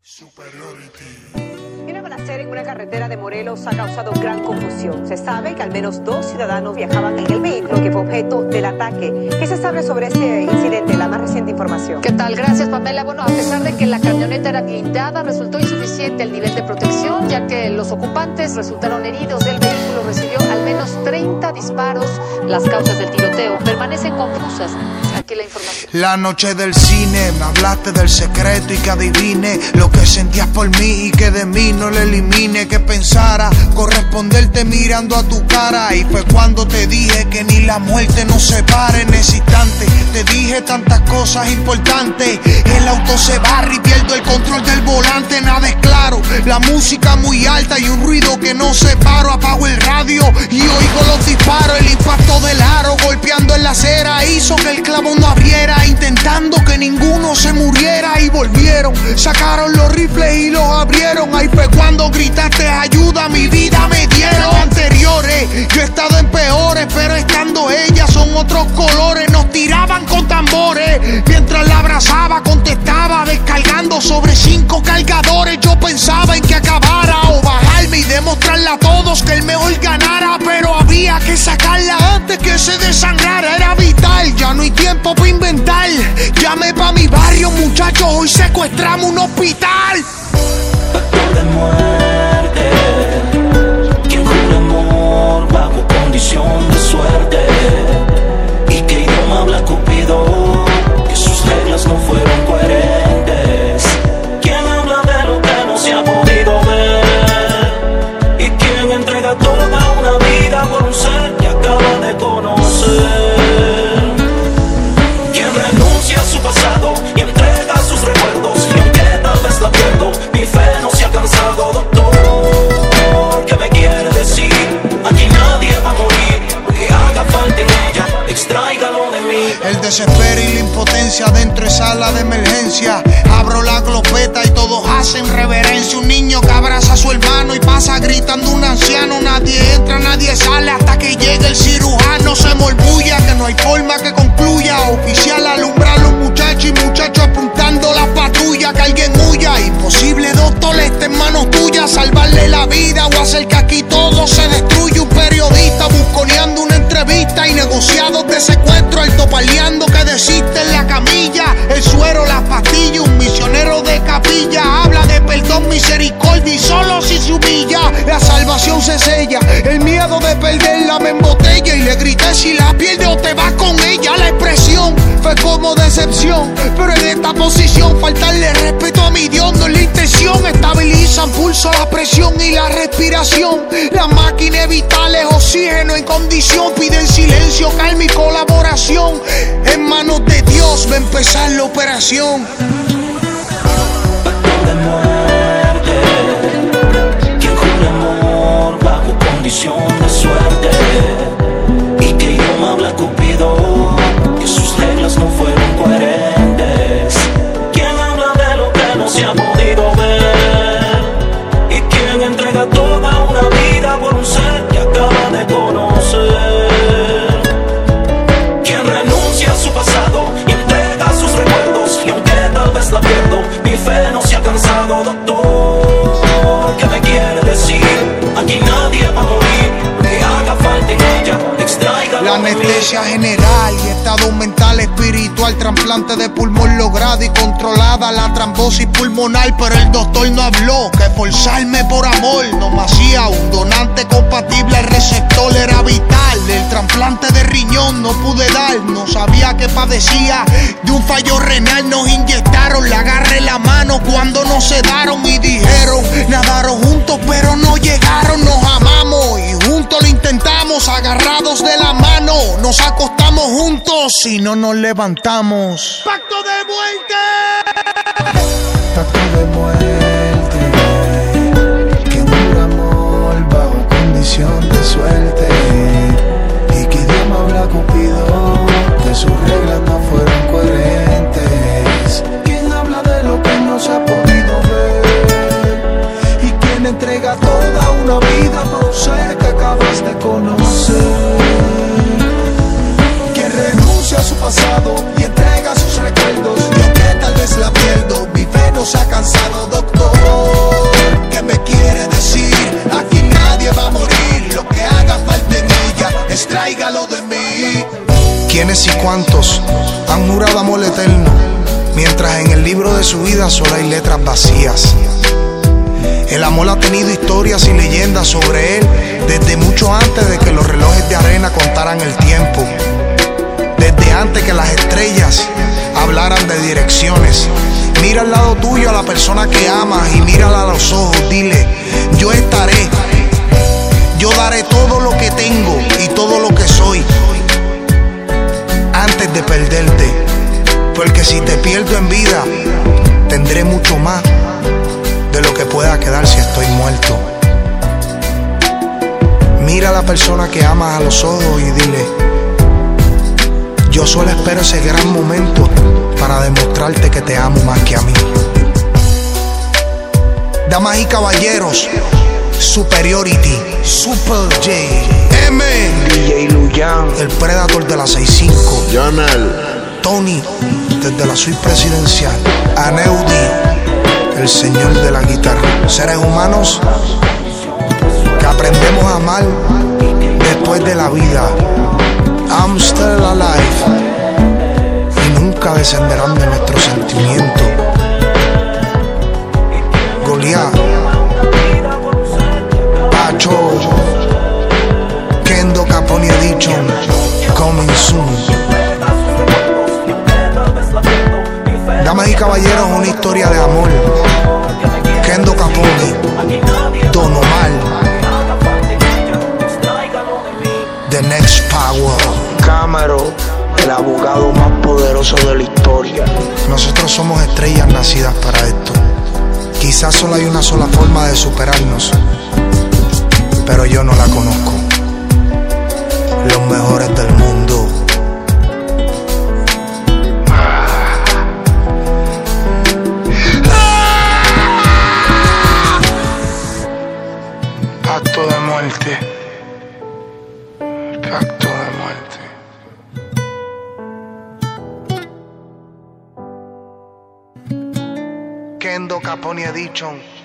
Una balacera en una carretera de Morelos ha causado gran confusión. Se sabe que al menos 2 ciudadanos viajaban en el vehículo que fue objeto del ataque. ¿Qué se sabe sobre ese incidente? La más reciente información. ¿Qué tal? Gracias, Pamela. Bueno, a pesar de que la camioneta era blindada, resultó insuficiente el nivel de protección, ya que los ocupantes resultaron heridos. El vehículo recibió al menos 30 disparos. Las causas del tiroteo permanecen confusas. Aquí la información. La noche del cine, me hablaste del secreto y que adivine lo que sentías por mí y que de mí no le elimine. Que pensara corresponderte mirando a tu cara. Y fue cuando te dije que ni la muerte nos separe. En ese instante te dije tantas cosas importantes. El auto se barra y pierdo el control del volante. Nada es claro, la música muy alta y un ruido que no separo. Apago el radio y oigo los disparos. El impacto del aro golpeando en la acera hizo que el clavo no abriera, intentando que ninguno se muriera. Y volvieron, sacaron los rifles y los abrieron. Ahí fue cuando gritaste ayuda, mi vida me dieron. Anteriores, yo he estado en peores, pero estando ellas son otros colores. Nos tiraban con tambores, mientras la abrazaba contestaba, descargando sobre 5 cargadores. Yo pensaba en que acabara o bajarme y demostrarle a todos que el mejor ganara, pero había que sacarla antes que se desangrara. Era vital, ya no hay tiempo para inventar. Llamé pa' mi barrio, muchachos, hoy secuestramos un hospital. Pacto de muerte, quien jura amor bajo condición de suerte. ¿Y qué idioma habla Cupido? Que sus reglas no fueron coherentes. ¿Quién habla de lo que no se ha podido ver? ¿Y quién entrega toda una vida por un ser que acaba de conocer? ¿Quién renuncia a su pasado y entrega sus recuerdos? Y aunque tal vez la pierdo, mi fe no se ha cansado, doctor. ¿Qué me quiere decir? Aquí nadie va a morir, que haga falta en ella, extráigalo de mí. El desespero y la impotencia dentro de sala de emergencia. Abro la glopeta y todos hacen reverencia. Un niño que abraza a su hermano y pasa gritando un anciano. Nadie entra, nadie sale hasta que llegue el cirujano. Se morbulla que no hay forma que concluya. Oficial alumbra a los muchachos y muchachos apuntando la patrulla. Que alguien huya, imposible doctor, está en manos tuyas. Salvarle la vida o hacer que aquí todo se destruya. Un periodista busconeando una entrevista y negociados de secuestro. Alto paliando que desiste en la camilla. El suero, las pastillas, un misionero de capilla. Habla de perdón, misericordia y solo si se humilla la salvación se sella. El miedo de perderla me embotella y le grité si la pierde o te vas con ella. La expresión fue como decepción, pero en esta posición faltarle respeto a mi Dios no es la intención. Estabilizan pulso, la presión y la respiración. La máquina vital es oxígeno en condición. Piden silencio, calma y colaboración. En manos de Dios va a empezar la operación. Pacto de muerte, quien jura amor bajo condición de suerte. ¿Y qué idioma habla Cupido? Que sus reglas no fueron coherentes. ¿Quién habla de lo que no se ha podido ver? ¿Y quién entrega toda una vida por un ser que acaba de conocer? ¿Quién renuncia a su pasado y entrega sus recuerdos? Y aunque tal vez la pierdo, mi fe no se ha cansado, doctor. ¿Qué me quiere decir? Aquí nadie va a morir, que haga falta en ella, extraiga la anestesia general y estado mental, espiritual, trasplante de pulmón logrado y controlada la trombosis pulmonar. Pero el doctor no habló, que forzarme por amor no me hacía un donante compatible. El receptor era vital, el trasplante de riñón no pude dar. No sabía que padecía de un fallo renal. Nos inyectaron, le agarré la mano cuando nos sedaron y dijeron nadaron juntos pero no llegaron. Nos amamos y juntos lo intentamos, agarrados de la mano. Nos acostamos juntos y no nos levantamos. ¡Pacto de muerte! Pacto de muerte, que dura amor bajo condición de suerte. Y que idioma habla Cupido, que sus reglas no fueron coherentes. ¿Quién habla de lo que no se ha podido ver? ¿Y quién entrega toda una vida por un ser que acabas de conocer? ¿Quién renuncia a su pasado y entrega sus recuerdos? Y aunque tal vez la pierdo, mi fe no se ha cansado, doctor. quiénes y cuántos han jurado amor eterno, mientras en el libro de su vida solo hay letras vacías. El amor ha tenido historias y leyendas sobre él desde mucho antes de que los relojes de arena contaran el tiempo, desde antes que las estrellas hablaran de direcciones. Mira al lado tuyo a la persona que amas y mírala a los ojos, dile: yo estaré, yo daré todo lo que tengo y todo lo que soy antes de perderte, porque si te pierdo en vida tendré mucho más de lo que pueda quedar si estoy muerto. Mira a la persona que amas a los ojos y dile: yo solo espero ese gran momento para demostrarte que te amo más que a mí. Damas y caballeros, Superiority, Super J, M, DJ Luyan, el Predator de la 65, Jonal, Tony, desde la suite presidencial, Aneudi, el señor de la guitarra. Seres humanos que aprendemos a amar después de la vida. I'm still alive, y nunca descenderán de nuestros sentimientos. Goliat, Pacho, Kendo Capone Edition, coming soon. Damas y caballeros, una historia de amor. Kendo Capone, Don Omar, The Next Power. Camaro, el abogado más poderoso de la historia. Nosotros somos estrellas nacidas para esto. Quizás solo hay una sola forma de superarnos, pero yo no la conozco. Los mejores del mundo. Pacto de muerte. Pacto de muerte. Kendo Capone Edition.